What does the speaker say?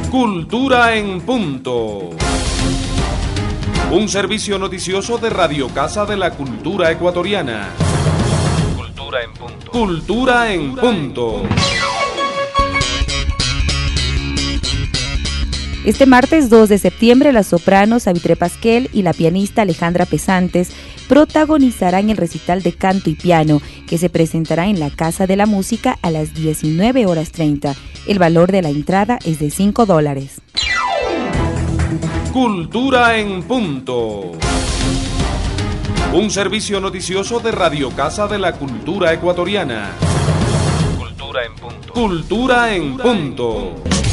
Cultura en Punto. Un servicio noticioso de Radio Casa de la Cultura Ecuatoriana. Cultura en Punto. Cultura en Punto. Este martes 2 de septiembre, la soprano Savitre Pasquel y la pianista Alejandra Pesantes protagonizarán el recital de canto y piano que se presentará en la Casa de la Música a las 19:30. El valor de la entrada es de $5. Cultura en Punto. Un servicio noticioso de Radio Casa de la Cultura Ecuatoriana. Cultura en Punto. Cultura en Punto.